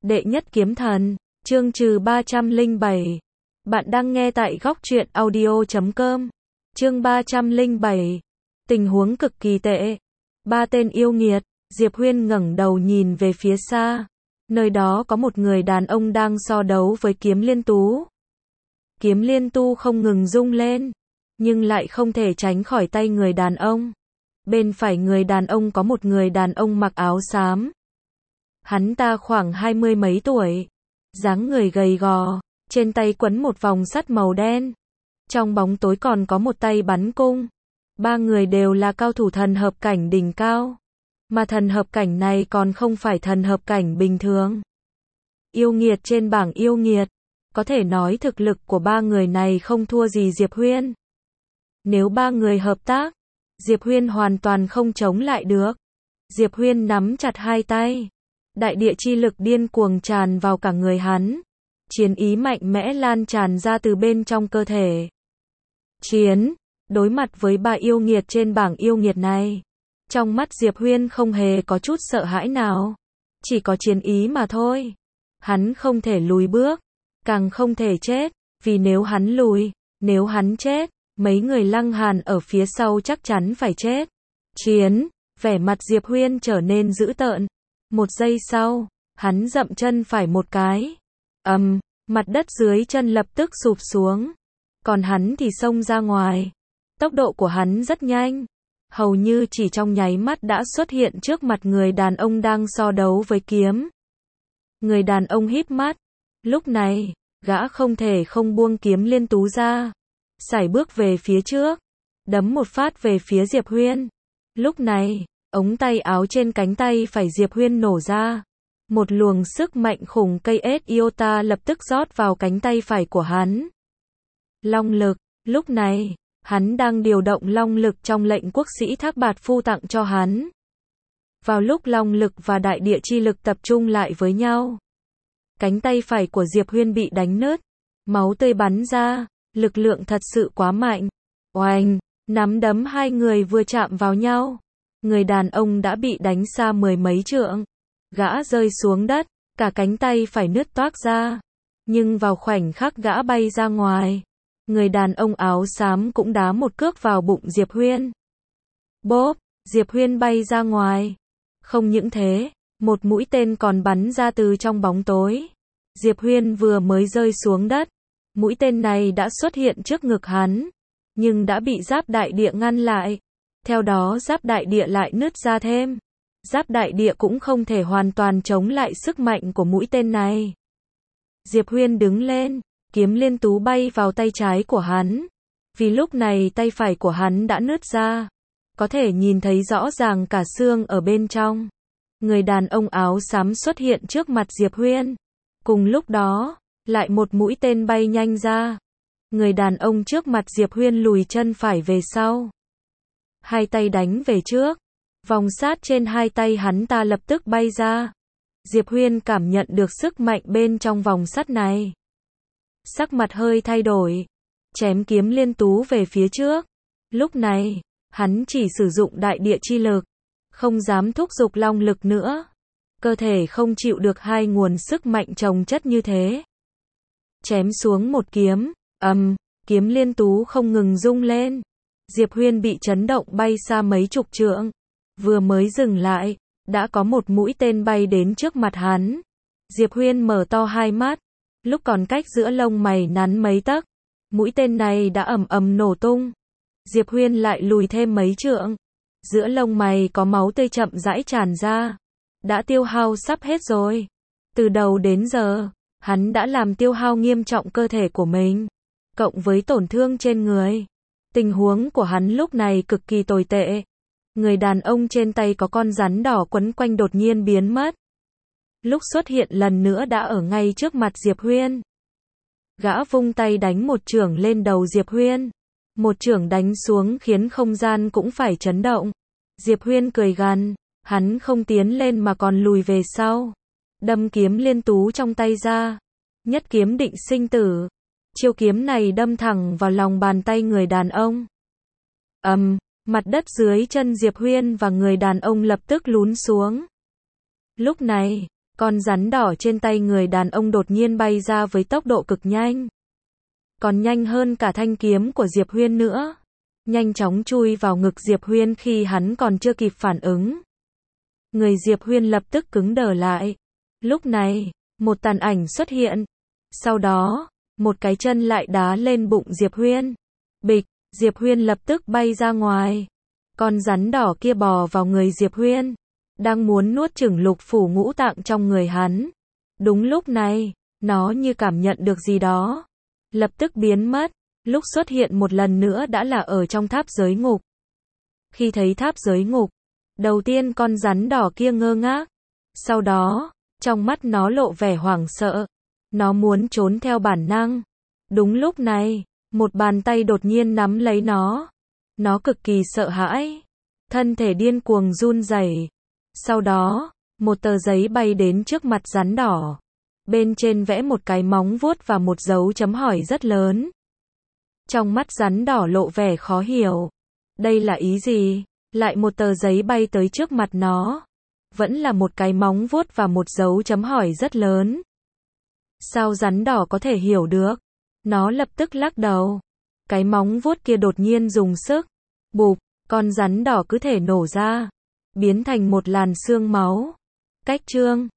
Đệ nhất kiếm thần, chương trừ 307. Bạn đang nghe tại góc truyện audio.com. Chương 307. Tình huống cực kỳ tệ. Ba tên yêu nghiệt. Diệp Huyên ngẩng đầu nhìn về phía xa. Nơi đó có một người đàn ông đang so đấu với Kiếm Liên Tú. Kiếm Liên Tu không ngừng rung lên, nhưng lại không thể tránh khỏi tay người đàn ông. Bên phải người đàn ông có một người đàn ông mặc áo xám. Hắn ta khoảng 20 mấy tuổi, dáng người gầy gò, trên tay quấn một vòng sắt màu đen. Trong bóng tối còn có một tay bắn cung. Ba người đều là cao thủ thần hợp cảnh đỉnh cao. Mà thần hợp cảnh này còn không phải thần hợp cảnh bình thường. Yêu nghiệt trên bảng yêu nghiệt. Có thể nói thực lực của ba người này không thua gì Diệp Huyên. Nếu ba người hợp tác, Diệp Huyên hoàn toàn không chống lại được. Diệp Huyên nắm chặt hai tay. Đại địa chi lực điên cuồng tràn vào cả người hắn. Chiến ý mạnh mẽ lan tràn ra từ bên trong cơ thể. Đối mặt với ba yêu nghiệt trên bảng yêu nghiệt này. Trong mắt Diệp Huyên không hề có chút sợ hãi nào. Chỉ có chiến ý mà thôi. Hắn không thể lùi bước. Càng không thể chết. Vì nếu hắn lùi, nếu hắn chết, mấy người Lăng Hàn ở phía sau chắc chắn phải chết. Vẻ mặt Diệp Huyên trở nên dữ tợn. Một giây sau, hắn dậm chân phải một cái. Mặt đất dưới chân lập tức sụp xuống. Còn hắn thì xông ra ngoài. Tốc độ của hắn rất nhanh. Hầu như chỉ trong nháy mắt đã xuất hiện trước mặt người đàn ông đang so đấu với kiếm. Người đàn ông híp mắt. Lúc này, gã không thể không buông Kiếm Liên Tú ra. Sải bước về phía trước. Đấm một phát về phía Diệp Huyên. Lúc này, ống tay áo trên cánh tay phải Diệp Huyên nổ ra. Một luồng sức mạnh khủng cây ết iota lập tức rót vào cánh tay phải của hắn. Long lực. Lúc này, hắn đang điều động long lực trong lệnh quốc sĩ Thác Bạt Phu tặng cho hắn. Vào lúc long lực và đại địa chi lực tập trung lại với nhau, cánh tay phải của Diệp Huyên bị đánh nứt. Máu tươi bắn ra. Lực lượng thật sự quá mạnh. Oanh! Nắm đấm hai người vừa chạm vào nhau. Người đàn ông đã bị đánh xa mười mấy trượng. Gã rơi xuống đất, cả cánh tay phải nứt toác ra. Nhưng vào khoảnh khắc gã bay ra ngoài, người đàn ông áo xám cũng đá một cước vào bụng Diệp Huyên. Bốp! Diệp Huyên bay ra ngoài. Không những thế, một mũi tên còn bắn ra từ trong bóng tối. Diệp Huyên vừa mới rơi xuống đất, mũi tên này đã xuất hiện trước ngực hắn, nhưng đã bị giáp đại địa ngăn lại. Theo đó giáp đại địa lại nứt ra thêm. Giáp đại địa cũng không thể hoàn toàn chống lại sức mạnh của mũi tên này. Diệp Huyên đứng lên, Kiếm Liên Tú bay vào tay trái của hắn. Vì lúc này tay phải của hắn đã nứt ra. Có thể nhìn thấy rõ ràng cả xương ở bên trong. Người đàn ông áo xám xuất hiện trước mặt Diệp Huyên. Cùng lúc đó, lại một mũi tên bay nhanh ra. Người đàn ông trước mặt Diệp Huyên lùi chân phải về sau. Hai tay đánh về trước. Vòng sát trên hai tay hắn ta lập tức bay ra. Diệp Huyên cảm nhận được sức mạnh bên trong vòng sắt này. Sắc mặt hơi thay đổi. Chém Kiếm Liên Tú về phía trước. Lúc này, hắn chỉ sử dụng đại địa chi lực. Không dám thúc giục long lực nữa. Cơ thể không chịu được hai nguồn sức mạnh chồng chất như thế. Chém xuống một kiếm. Kiếm Liên Tú không ngừng rung lên. Diệp Huyên bị chấn động bay xa mấy chục trượng. Vừa mới dừng lại, đã có một mũi tên bay đến trước mặt hắn. Diệp Huyên mở to hai mắt. Lúc còn cách giữa lông mày nắn mấy tấc, mũi tên này đã nổ tung. Diệp Huyên lại lùi thêm mấy trượng. Giữa lông mày có máu tươi chậm rãi tràn ra. Đã tiêu hao sắp hết rồi. Từ đầu đến giờ, hắn đã làm tiêu hao nghiêm trọng cơ thể của mình. Cộng với tổn thương trên người. Tình huống của hắn lúc này cực kỳ tồi tệ. Người đàn ông trên tay có con rắn đỏ quấn quanh đột nhiên biến mất. Lúc xuất hiện lần nữa đã ở ngay trước mặt Diệp Huyên. Gã vung tay đánh một chưởng lên đầu Diệp Huyên. Một chưởng đánh xuống khiến không gian cũng phải chấn động. Diệp Huyên cười gằn, hắn không tiến lên mà còn lùi về sau. Đâm Kiếm Liên Tú trong tay ra. Nhất kiếm định sinh tử. Chiêu kiếm này đâm thẳng vào lòng bàn tay người đàn ông. Mặt đất dưới chân Diệp Huyên và người đàn ông lập tức lún xuống. Lúc này, Con rắn đỏ trên tay người đàn ông đột nhiên bay ra với tốc độ cực nhanh. Còn nhanh hơn cả thanh kiếm của Diệp Huyên nữa. Nhanh chóng chui vào ngực Diệp Huyên khi hắn còn chưa kịp phản ứng. Người Diệp Huyên lập tức cứng đờ lại. Lúc này, một tàn ảnh xuất hiện. Sau đó, một cái chân lại đá lên bụng Diệp Huyên. Bịch, Diệp Huyên lập tức bay ra ngoài. Con rắn đỏ kia bò vào người Diệp Huyên, đang muốn nuốt chửng lục phủ ngũ tạng trong người hắn. Đúng lúc này, nó như cảm nhận được gì đó, lập tức biến mất, lúc xuất hiện một lần nữa đã là ở trong tháp giới ngục. Khi thấy tháp giới ngục, đầu tiên con rắn đỏ kia ngơ ngác, sau đó, trong mắt nó lộ vẻ hoảng sợ, nó muốn trốn theo bản năng. Đúng lúc này, một bàn tay đột nhiên nắm lấy nó cực kỳ sợ hãi, thân thể điên cuồng run rẩy. Sau đó, một tờ giấy bay đến trước mặt rắn đỏ. Bên trên vẽ một cái móng vuốt và một dấu chấm hỏi rất lớn. Trong mắt rắn đỏ lộ vẻ khó hiểu. Đây là ý gì? Lại một tờ giấy bay tới trước mặt nó. Vẫn là một cái móng vuốt và một dấu chấm hỏi rất lớn. Sao rắn đỏ có thể hiểu được? Nó lập tức lắc đầu. Cái móng vuốt kia đột nhiên dùng sức. Bụp, con rắn đỏ cứ thể nổ ra, biến thành một làn xương máu. Cách chương